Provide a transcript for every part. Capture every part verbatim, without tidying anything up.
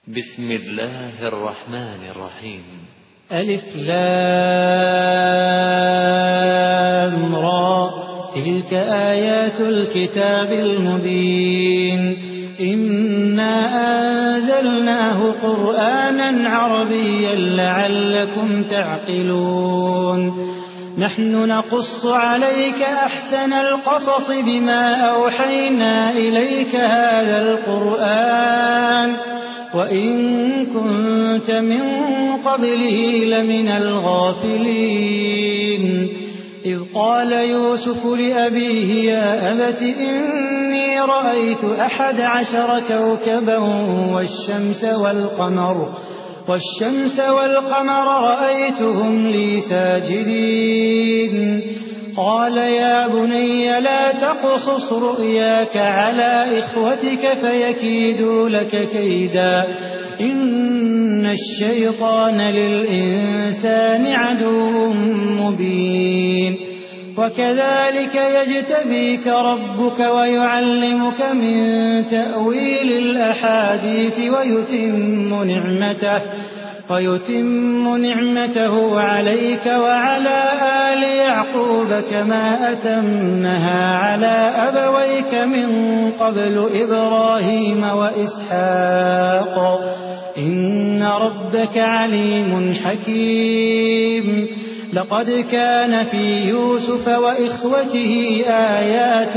بسم الله الرحمن الرحيم. ألف لام را، تلك آيات الكتاب المبين. إنا أنزلناه قرآنا عربيا لعلكم تعقلون. نحن نقص عليك أحسن القصص بما أوحينا إليك هذا القرآن وإن كنت من قبله لمن الغافلين. إذ قال يوسف لأبيه يا أبت إني رأيت أحد عشر كوكبا والشمس والقمر والشمس والقمر رأيتهم لي ساجدين. قال يا بني لا تقصص رؤياك على إخوتك فيكيدوا لك كيدا إن الشيطان للإنسان عدو مبين. وكذلك يجتبيك ربك ويعلمك من تأويل الأحاديث ويتم نعمته ويتم نعمته عليك وعلى آل يعقوب كما أتمها على أبويك من قبل إبراهيم وإسحاق إن ربك عليم حكيم. لقد كان في يوسف وإخوته آيات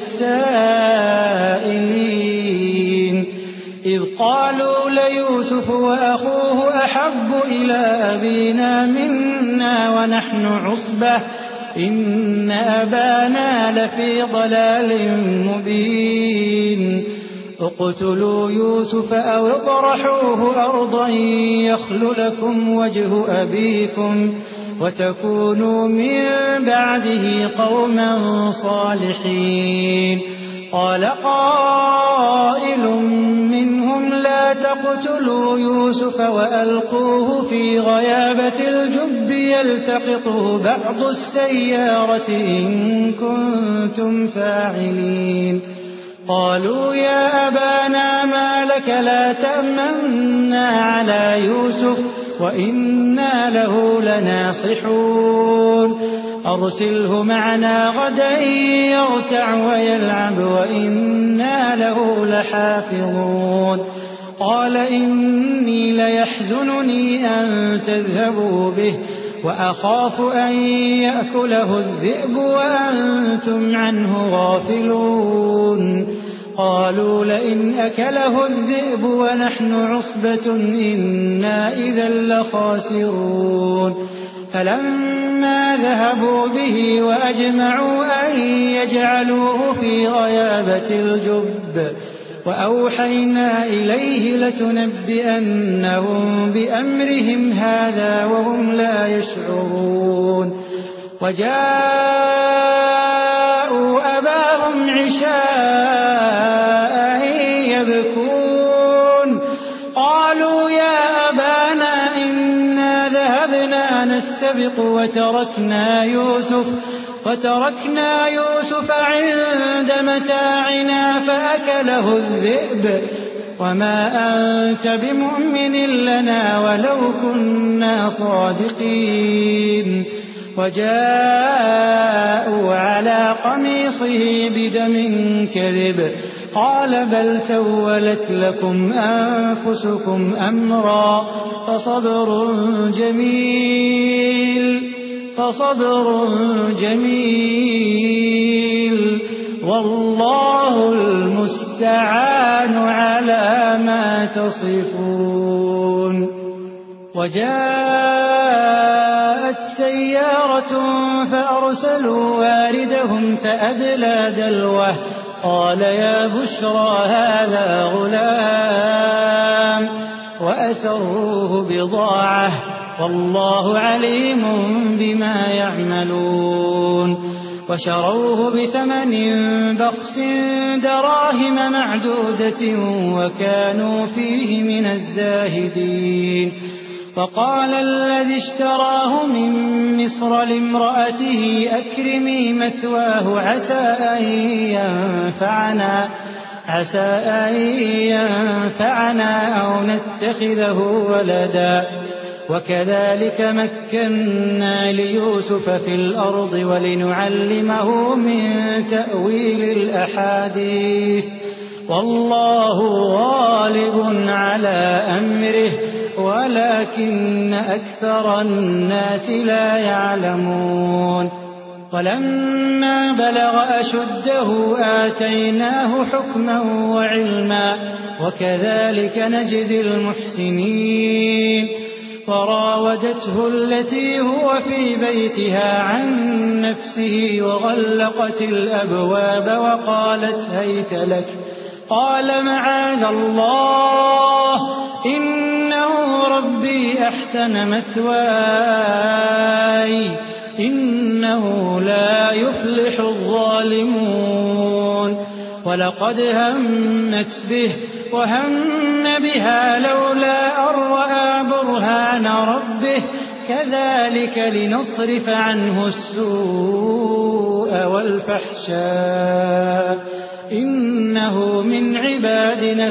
للسائلين إذ قالوا ليوسف وأخوه أحب إلى أبينا منا ونحن عصبة إن أبانا لفي ضلال مبين. اقتلوا يوسف أو اطرحوه أرضا يخل لكم وجه أبيكم وتكونوا من بعده قوما صالحين. قال قائل منهم لا تقتلوا يوسف وألقوه في غيابة الجب يلتقطه بعض السيارة إن كنتم فاعلين. قالوا يا أبانا ما لك لا تأمنا على يوسف وإنا له لناصحون. أرسله معنا غدا يرتع ويلعب وإنا له لحافظون. قال إني ليحزنني أن تذهبوا به وأخاف أن يأكله الذئب وأنتم عنه غافلون. قالوا لئن أكله الذئب ونحن عصبة إنا إذا لخاسرون. فلما ذهبوا به وأجمعوا أن يجعلوه في غيابة الجب وأوحينا إليه لتنبئنهم بأمرهم هذا وهم لا يشعرون. وجاءوا أباهم عشاء يبكون. قالوا يا أبانا إنا ذهبنا نستبق وتركنا يوسف وتركنا يوسف عند متاعنا فأكله الذئب وما أنت بمؤمن لنا ولو كنا صادقين. وجاءوا على قميصه بدم كذب قال بل سولت لكم أنفسكم أمرا فصبر جميل فصبر جميل والله المستعان على ما تصفون. وجاءت سيارة فأرسلوا واردهم فأدلى دلوه قال يا بشرى هذا غلام وأسروه بضاعة والله عليم بما يعملون. وشروه بثمن بخس دراهم معدودة وكانوا فيه من الزاهدين. وقال الذي اشتراه من مصر لامرأته أكرمي مثواه عسى أن ينفعنا عسى أن ينفعنا أو نتخذه ولدا وكذلك مكنا ليوسف في الأرض ولنعلمه من تأويل الأحاديث والله غالب على أمره ولكن أكثر الناس لا يعلمون ولما بلغ أشده آتيناه حكما وعلما وكذلك نجزي المحسنين وراودته التي هو في بيتها عن نفسه وغلقت الأبواب وقالت هيت لك قال معاذ الله إنه ربي أحسن مثواي إنه لا يفلح الظالمون ولقد همت به وهم بها لولا أن رأى برهان ربه كذلك لنصرف عنه السوء والفحشاء إنه من عبادنا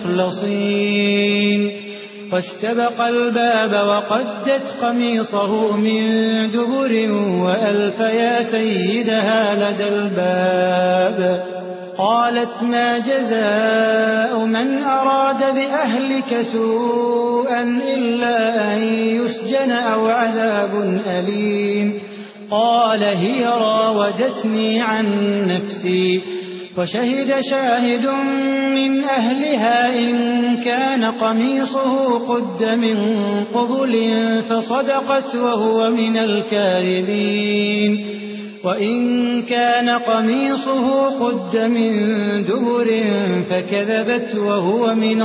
المخلصين واستبق الباب وقدت قميصه من دبر وألف يا سيدها لدى الباب قالت ما جزاء من أراد بأهلك سوءا إلا أن يسجن أو عذاب أليم قال هي راودتني عن نفسي وشهد شاهد من أهلها إن كان قميصه قد من قبل فصدقت وهو من الكاذبين وإن كان قميصه قد من دبر فكذبت وهو من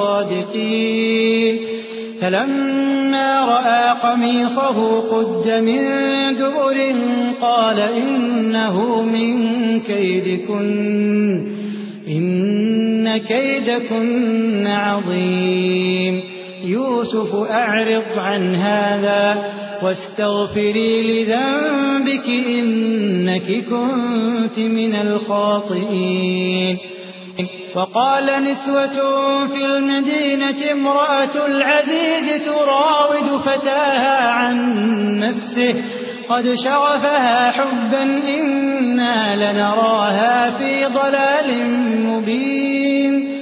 الصادقين فلما رأى قميصه قد من دبر قال إنه من كيدكن إن كيدكن عظيم يوسف أعرض عن هذا واستغفري لذنبك إنك كنت من الخاطئين وقال نسوة في المدينة امرأة العزيز تراود فتاها عن نفسه قد شغفها حبا إنا لنراها في ضلال مبين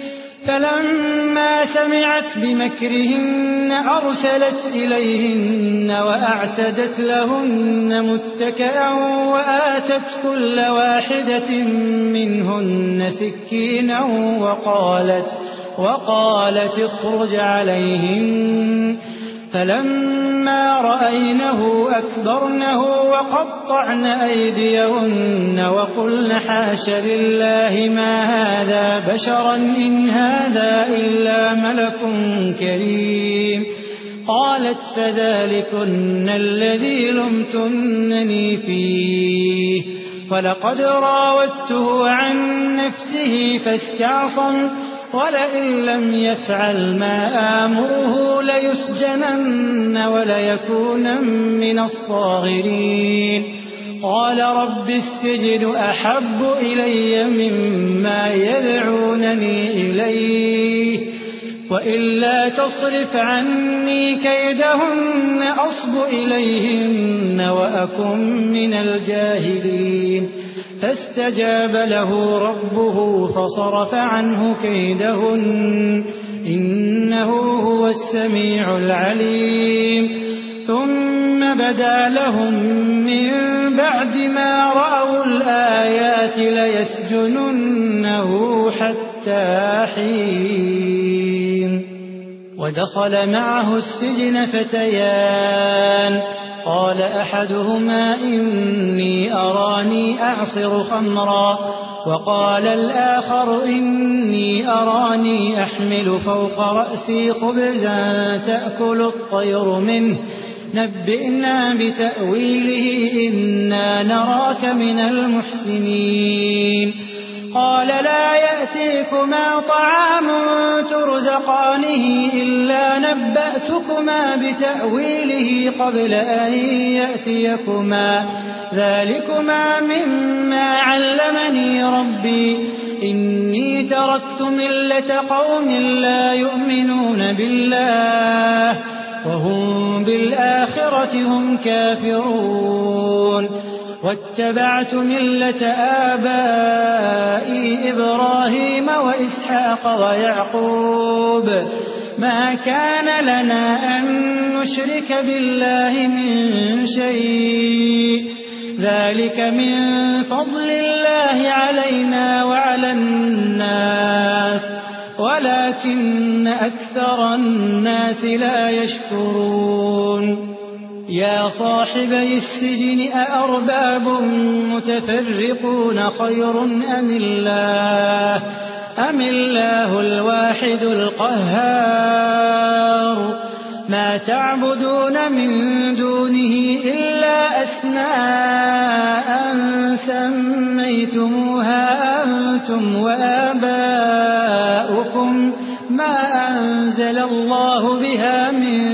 فلما سمعت بمكرهن أرسلت إليهن وأعتدت لهن متكئا وآتت كل واحدة منهن سكينا وقالت وقالت اخرج عليهن فلما رأينه أكبرنه وقطعن أيديهن وقلن حاش لله ما هذا بشرا إن هذا إلا ملك كريم قالت فذلكن الذي لمتنني فيه ولقد راودته عن نفسه فاستعصم ولئن لم يفعل ما آمره ليسجنن وليكون من الصاغرين قال رب السجن أحب إلي مما يدعونني إليه وإلا تصرف عني كيدهن أصب إليهن وأكن من الجاهلين فاستجاب له ربه فصرف عنه كيدهن إنه هو السميع العليم ثم بدا لهم من بعد ما رأوا الآيات ليسجننه حتى حين ودخل معه السجن فتيان قال أحدهما إني أراني أعصر خمرا وقال الآخر إني أراني أحمل فوق رأسي خبزا تأكل الطير منه نبئنا بتأويله إنا نراك من المحسنين قال لا يأتيكما طعام ترزقانه إلا نبأتكما بتأويله قبل أن يأتيكما ذلكما مما علمني ربي إني تركت ملة قوم لا يؤمنون بالله وهم بالآخرة هم كافرون واتبعت ملة آبائي إبراهيم وإسحاق ويعقوب ما كان لنا أن نشرك بالله من شيء ذلك من فضل الله علينا وعلى الناس ولكن أكثر الناس لا يشكرون يا صاحبي السجن أأرباب متفرقون خير أم الله أم الله الواحد القهار ما تعبدون من دونه إلا أسماء سميتموها أنتم وآباؤكم ما أنزل الله بها من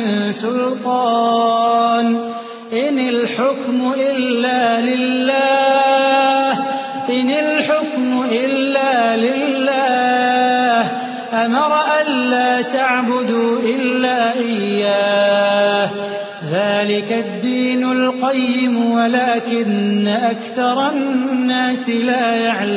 سلطان إن الحكم إلا لله إن الحكم إلا لله أمر ألا تعبدوا إلا إياه ذلك الدين القيم ولكن أكثر الناس لا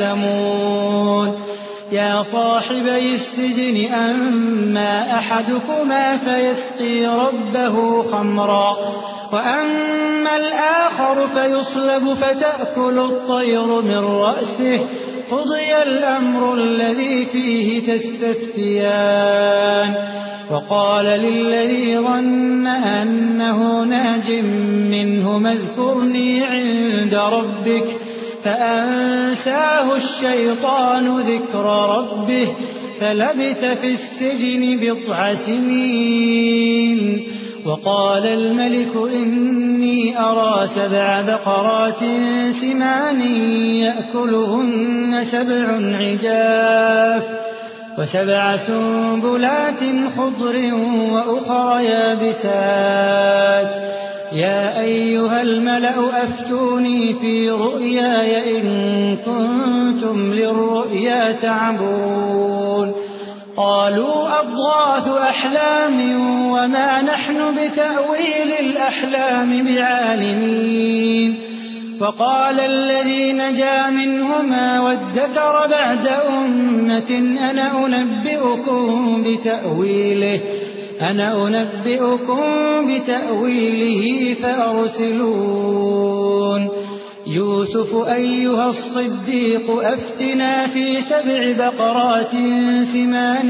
يعلمون يا صاحبي السجن أما أحدكما فيسقي ربه خمرا وأما الآخر فيصلب فتأكل الطير من رأسه قضي الأمر الذي فيه تستفتيان وقال للذي ظن أنه ناج منه اذكرني عند ربك فأنساه الشيطان ذكر ربه فلبث في السجن بضع سنين وقال الملك إني أرى سبع بقرات سمان يأكلهن سبع عجاف وسبع سنبلات خضر وأخر يابسات يا أيها الملأ أفتوني في رؤياي إن كنتم للرؤيا تعبرون قالوا أضغاث أحلام وما نحن بتأويل الأحلام بعالمين وقال الذي نجا منهما وادكر بعد أمة أنا أنبئكم بتأويله أنا أنبئكم بتأويله فأرسلون يوسف أيها الصديق أفتنا في سبع بقرات سمان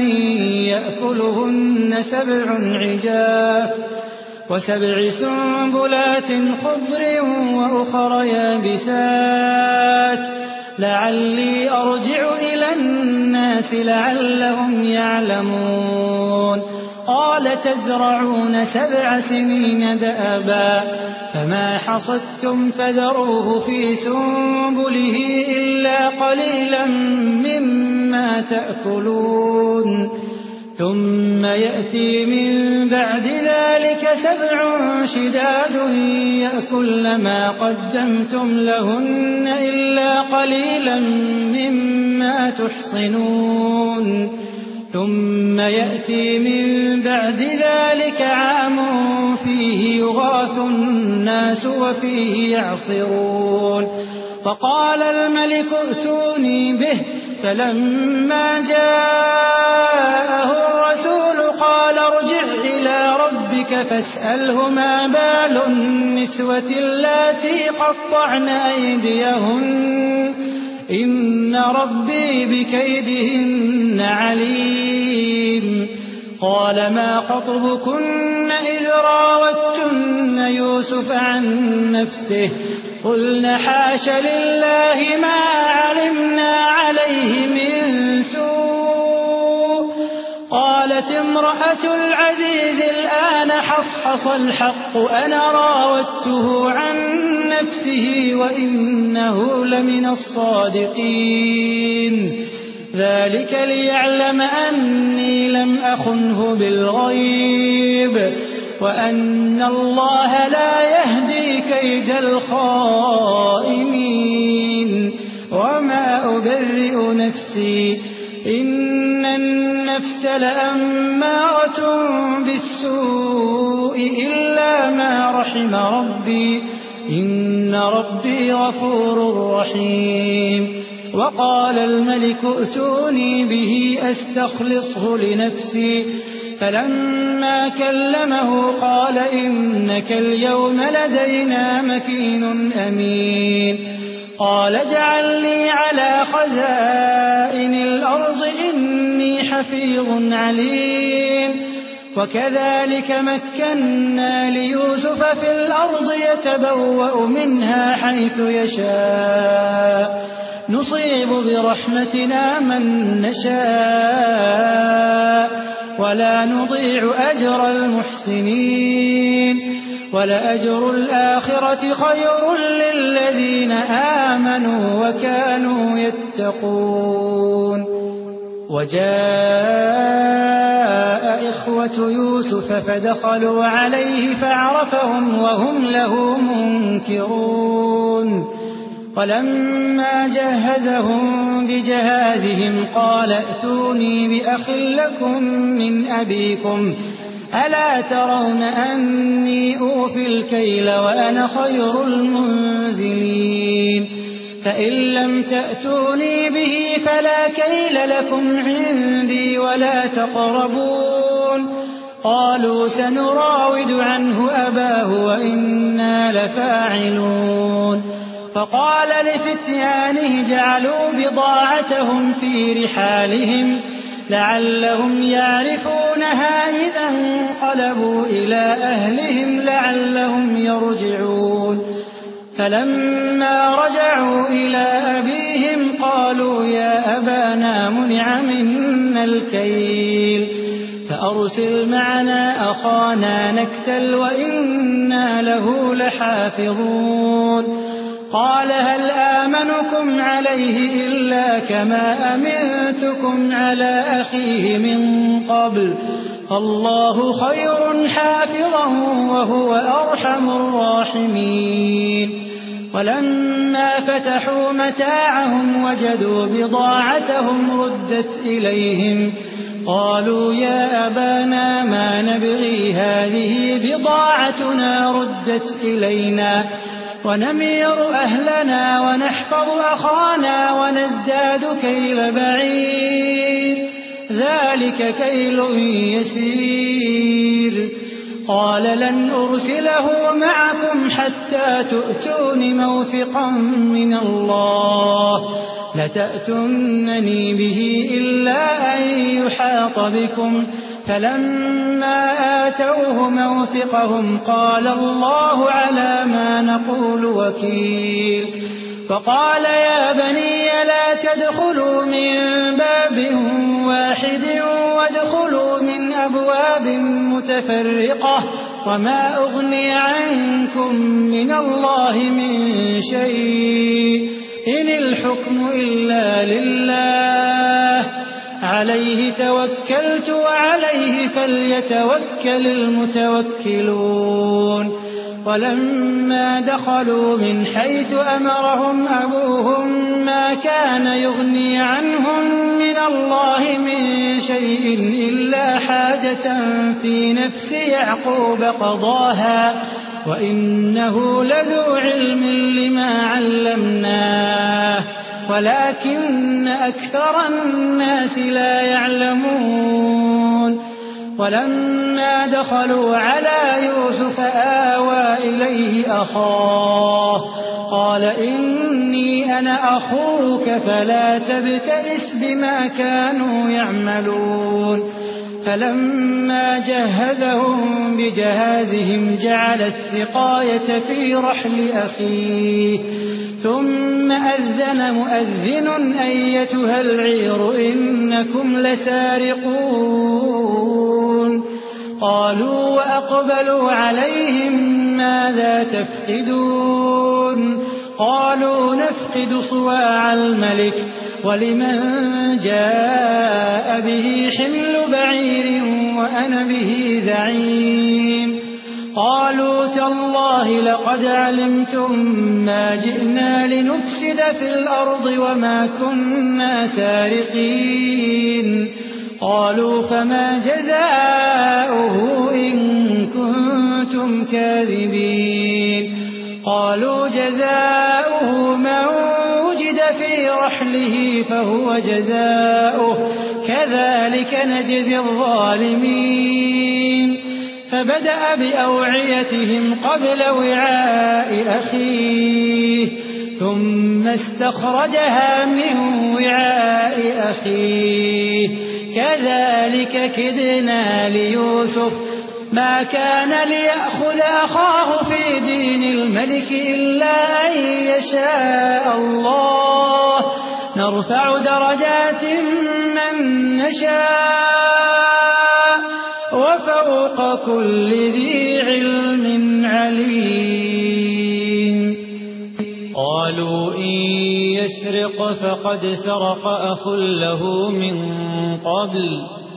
يأكلهن سبع عجاف وسبع سنبلات خضر وأخر يابسات لعلي أرجع إلى الناس لعلهم يعلمون قال تزرعون سبع سنين دأبا فما حصدتم فذروه في سنبله إلا قليلا مما تأكلون ثم يأتي من بعد ذلك سبع شداد يأكل ما قدمتم لهن إلا قليلا مما تحصنون ثم يأتي من بعد ذلك عام فيه يغاث الناس وفيه يعصرون فقال الملك ائتوني به فلما جاءه الرسول قال ارجع إلى ربك فاسأله ما بال النسوة اللاتي قطعن أيديهن إن ربي بكيدهن عليم قال ما خطبكن إذ راوتن يوسف عن نفسه قلنا حاش لله ما علمنا عليه من سوء قالت امرأة العزيز الآن حصحص الحق أنا راودته عن نفسه وإنه لمن الصادقين ذلك ليعلم أني لم أخنه بالغيب وأن الله لا يهدي كيد الخائنين وما أبرئ نفسي إن النفس لأمارة بالسوء إلا ما رحم ربي إن ربي غفور رحيم. وقال الملك ائتوني به أستخلصه لنفسي فلما كلمه قال إنك اليوم لدينا مكين أمين. قال اجعل لي على خزائن الأرض إني حفيظ عليم. وكذلك مكنا ليوسف في الأرض يتبوأ منها حيث يشاء نصيب برحمتنا من نشاء ولا نضيع أجر المحسنين ولأجر الآخرة خير للذين آمنوا وكانوا يتقون. وجاء إخوة يوسف فدخلوا عليه فعرفهم وهم له منكرون. ولما جهزهم بجهازهم قال ائتوني بأخ لكم من أبيكم ألا ترون أني أوفي الكيل وأنا خير المنزلين فإن لم تأتوني به فلا كيل لكم عندي ولا تقربون. قالوا سنراود عنه أباه وإنا لفاعلون. فقال لفتيانه جعلوا بضاعتهم في رحالهم لعلهم يعرفونها إذا انقلبوا إلى أهلهم لعلهم يرجعون. فلما رجعوا إلى أبيهم قالوا يا أبانا منع منا الكيل فأرسل معنا أخانا نكتل وإنا له لحافظون. قال هل آمنكم عليه إلا كما أمنتكم على أخيه من قبل الله خير حافظا وهو أرحم الراحمين. ولما فتحوا متاعهم وجدوا بضاعتهم ردت إليهم قالوا يا أبانا ما نبغي هذه بضاعتنا ردت إلينا ونمير أهلنا ونحفظ أخانا ونزداد كيل بعير ذلك كيل يسير. قال لن أرسله معكم حتى تؤتون موثقا من الله لتأتونني به إلا أن يحاط بكم. فلما آتوه موثقهم قال الله على ما نقول وكيل. فقال يا بني لا تدخلوا من باب واحد وادخلوا من أبواب متفرقة وما أغني عنكم من الله من شيء إن الحكم إلا لله عليه توكلت وعليه فليتوكل المتوكلون. ولما دخلوا من حيث أمرهم أبوهم ما كان يغني عنهم من الله من شيء إلا حاجة في نفس يعقوب قضاها وإنه لذو علم لما علمناه ولكن أكثر الناس لا يعلمون. ولما دخلوا على يوسف آوى إليه أخاه قال إني أنا أخوك فلا تبتئس بما كانوا يعملون. فلما جهزهم بجهازهم جعل السقاية في رحل أخيه ثم أذن مؤذن أيتها العير إنكم لسارقون. قالوا وأقبلوا عليهم ماذا تفقدون. قالوا نفقد صواع الملك ولمن جاء به حمل بعير وأنا به زعيم. قالوا تالله لقد علمتم ما جئنا لنفسد في الأرض وما كنا سارقين قالوا فما جزاؤه إن كنتم كاذبين قالوا جزاؤه من وجد في رحله فهو جزاؤه كذلك نجزي الظالمين فبدأ بأوعيتهم قبل وعاء أخيه ثم استخرجها من وعاء أخيه كذلك كدنا ليوسف ما كان ليأخذ أخاه في دين الملك إلا أن يشاء الله نرفع درجات من نشاء وفوق كل ذي علم عليم قالوا إن يسرق فقد سرق أخ له من قبل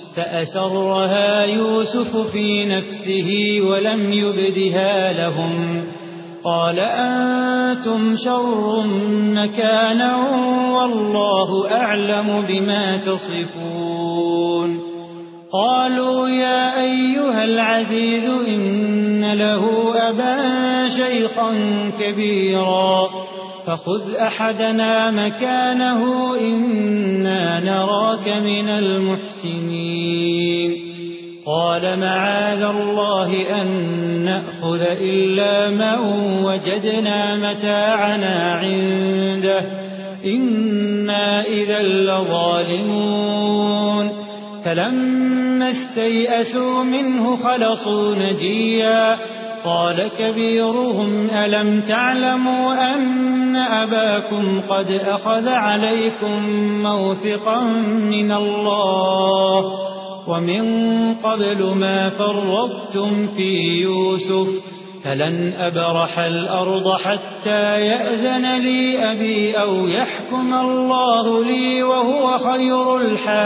فأسرها يوسف في نفسه ولم يبدها لهم قال أنتم شر مكانا والله أعلم بما تصفون قالوا يا أيها العزيز إن له أبا شيخا كبيرا فخذ أحدنا مكانه إنا نراك من المحسنين قال معاذ الله أن نأخذ إلا من وجدنا متاعنا عنده إنا إذا لظالمون فلما استيئسوا منه خلصوا نجيا قال كبيرهم ألم تعلموا أن أباكم قد أخذ عليكم موثقا من الله ومن قبل ما فرطتم في يوسف فلن أبرح الأرض حتى يأذن لي أبي أو يحكم الله لي وهو خير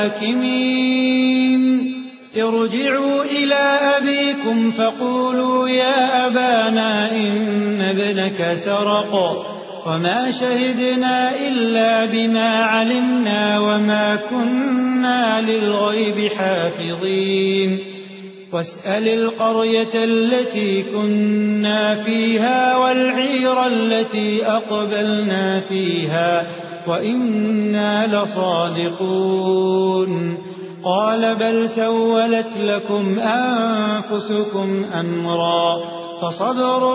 الحاكمين ارجعوا إلى أبيكم فقولوا يا أبانا إن ابنك سرق وما شهدنا إلا بما علمنا وما كنا للغيب حافظين واسأل القرية التي كنا فيها والعير التي أقبلنا فيها وإنا لصادقون قال بل سولت لكم أنفسكم أمرا فصبر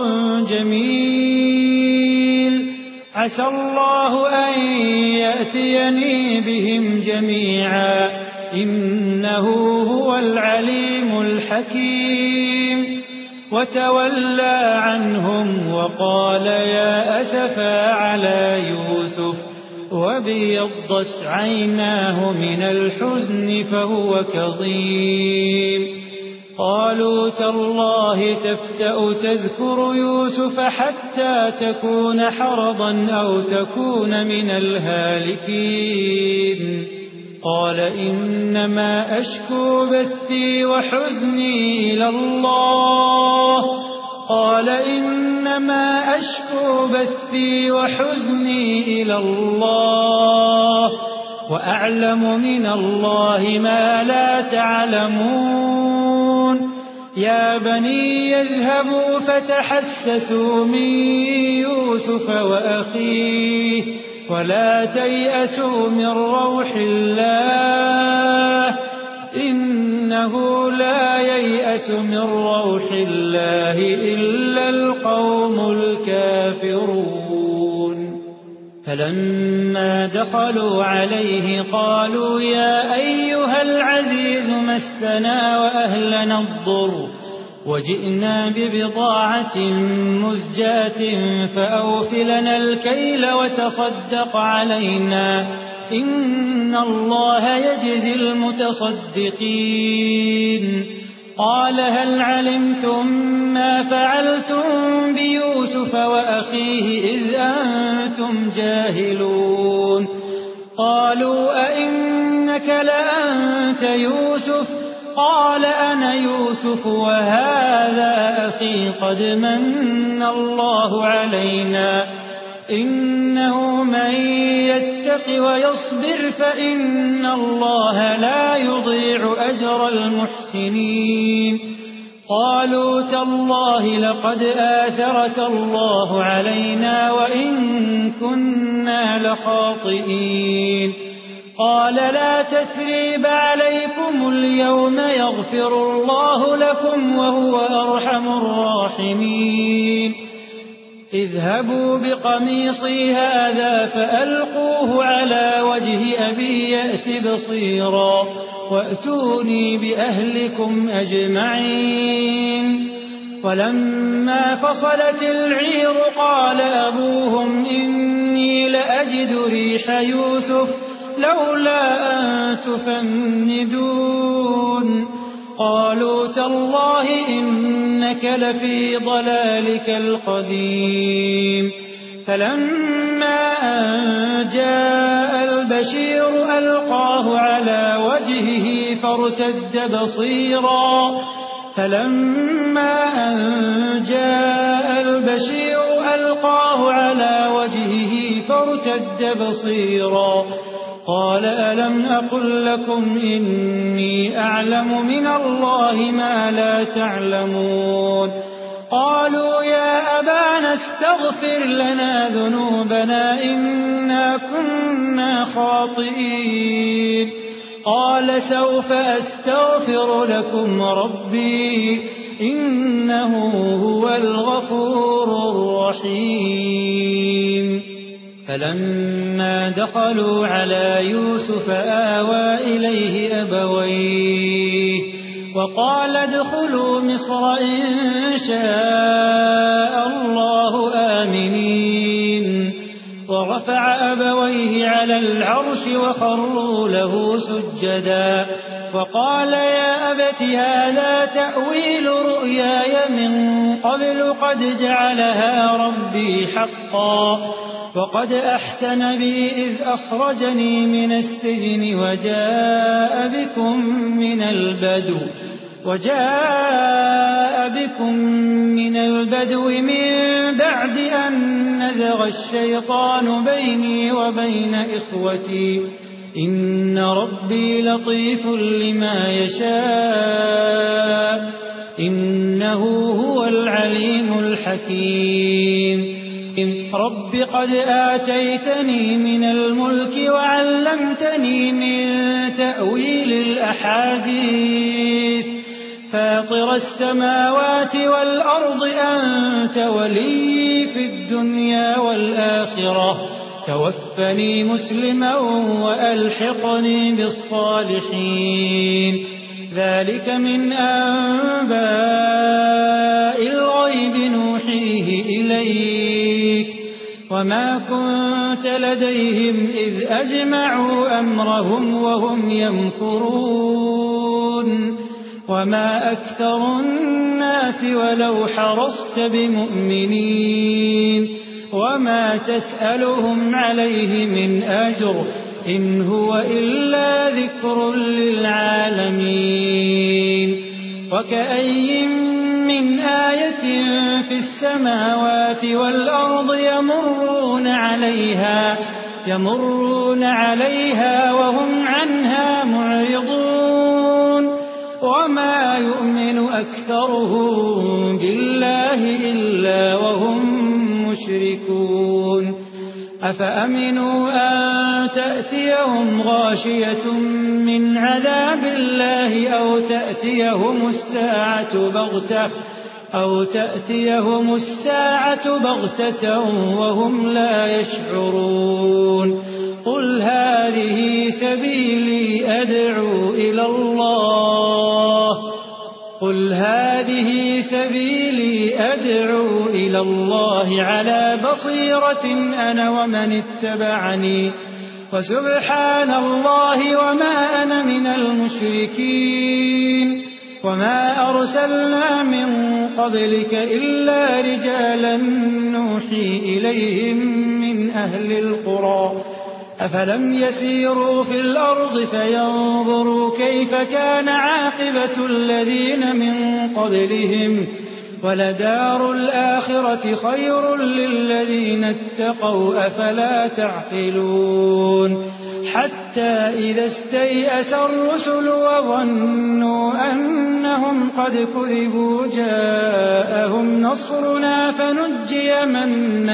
جميل عسى الله أن يأتيني بهم جميعا إنه هو العليم الحكيم وتولى عنهم وقال يا أسفا على يوسف وبيضت عيناه من الحزن فهو كظيم قالوا تالله تفتأ تذكر يوسف حتى تكون حرضا أو تكون من الهالكين قال إنما أشكو بثي وحزني إلى الله قال إنما أشكو بثي وحزني إلى الله وأعلم من الله ما لا تعلمون يا بني يذهبوا فتحسسوا من يوسف وأخيه ولا تيأسوا من روح الله إنه لا ييأس من روح الله إلا القوم الكافرون فلما دخلوا عليه قالوا يا أيها العزيز مسنا وأهلنا الضر وجئنا ببضاعة مزجاة فأوفلنا الكيل وتصدق علينا إن الله يجزي المتصدقين قال هل علمتم ما فعلتم بيوسف وأخيه إذ أنتم جاهلون قالوا أئنك لأنت يوسف قال أنا يوسف وهذا أخي قد من الله علينا إنه من يتق ويصبر فإن الله لا يضيع أجر المحسنين قالوا تالله لقد آثرك الله علينا وإن كنا لخاطئين قال لا تثريب عليكم اليوم يغفر الله لكم وهو أرحم الراحمين اذهبوا بقميصي هذا فألقوه على وجه أبي يأت بصيرا وأتوني بأهلكم أجمعين ولما فصلت العير قال أبوهم إني لأجد ريح يوسف لولا أن تفندون قالوا تالله إنك لفي ضلالك القديم فلما أن جاء البشير ألقاه على وجهه فارتد بصيرا فلما أن جاء البشير ألقاه على وجهه فارتد بصيرا قال ألم أقل لكم إني أعلم من الله ما لا تعلمون قالوا يا أبانا استغفر لنا ذنوبنا إنا كنا خاطئين قال سوف أستغفر لكم ربي إنه هو الغفور الرحيم فلما دخلوا على يوسف آوى إليه أبويه وقال ادخلوا مصر إن شاء الله آمنين ورفع أبويه على العرش وخروا له سجدا وقال يا أبت هذا تأويل رؤياي من قبل قد جعلها ربي حقا وقد أحسن بي إذ أخرجني من السجن وجاء بكم من البدو وجاء بكم من البدو من بعد أن نزغ الشيطان بيني وبين إخوتي إن ربي لطيف لما يشاء إنه هو العليم الحكيم رب قد آتيتني من الملك وعلمتني من تأويل الأحاديث فاطر السماوات والأرض أنت ولي في الدنيا والآخرة توفني مسلما وألحقني بالصالحين ذلك من أنباء الغيب نوحيه إليك وما كنت لديهم إذ أجمعوا أمرهم وهم يمكرون وما أكثر الناس ولو حرصت بمؤمنين وما تسألهم عليه من أجر إن هو إلا ذكر للعالمين وكأي من آية في السماوات والأرض يمرون عليها يمرون عليها وهم عنها معرضون وما يؤمن أكثرهم بالله إلا وهم مشركون أفأمنوا أن تأتيهم غاشية من عذاب الله أو تأتيهم الساعة بغتة أو تأتيهم الساعة بغتة وهم لا يشعرون قل هذه سبيلي أدعو إلى الله قل هذه سبيلي أدعو إلى الله على بصيرة أنا ومن اتبعني وسبحان الله وما أنا من المشركين وما أرسلنا من قبلك إلا رجالا نوحي إليهم من أهل القرى أفلم يسيروا في الأرض فينظروا كيف كان عاقبة الذين من قبلهم ولدار الآخرة خير للذين اتقوا أفلا تعقلون حتى إذا استيأس الرسل وظنوا أنهم قد كذبوا جاءهم نصرنا فنجي من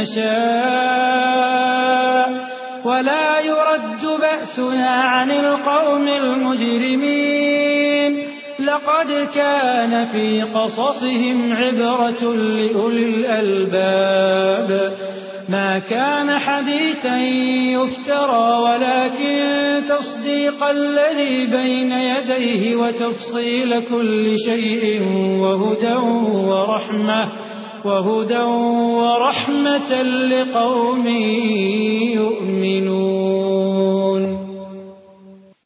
نشاء ولا يرد بأسنا عن القوم المجرمين لقد كان في قصصهم عبرة لأولي الألباب ما كان حديثا يفترى ولكن تصديق الذي بين يديه وتفصيل كل شيء وهدى ورحمة وهدى ورحمة لقوم يؤمنون.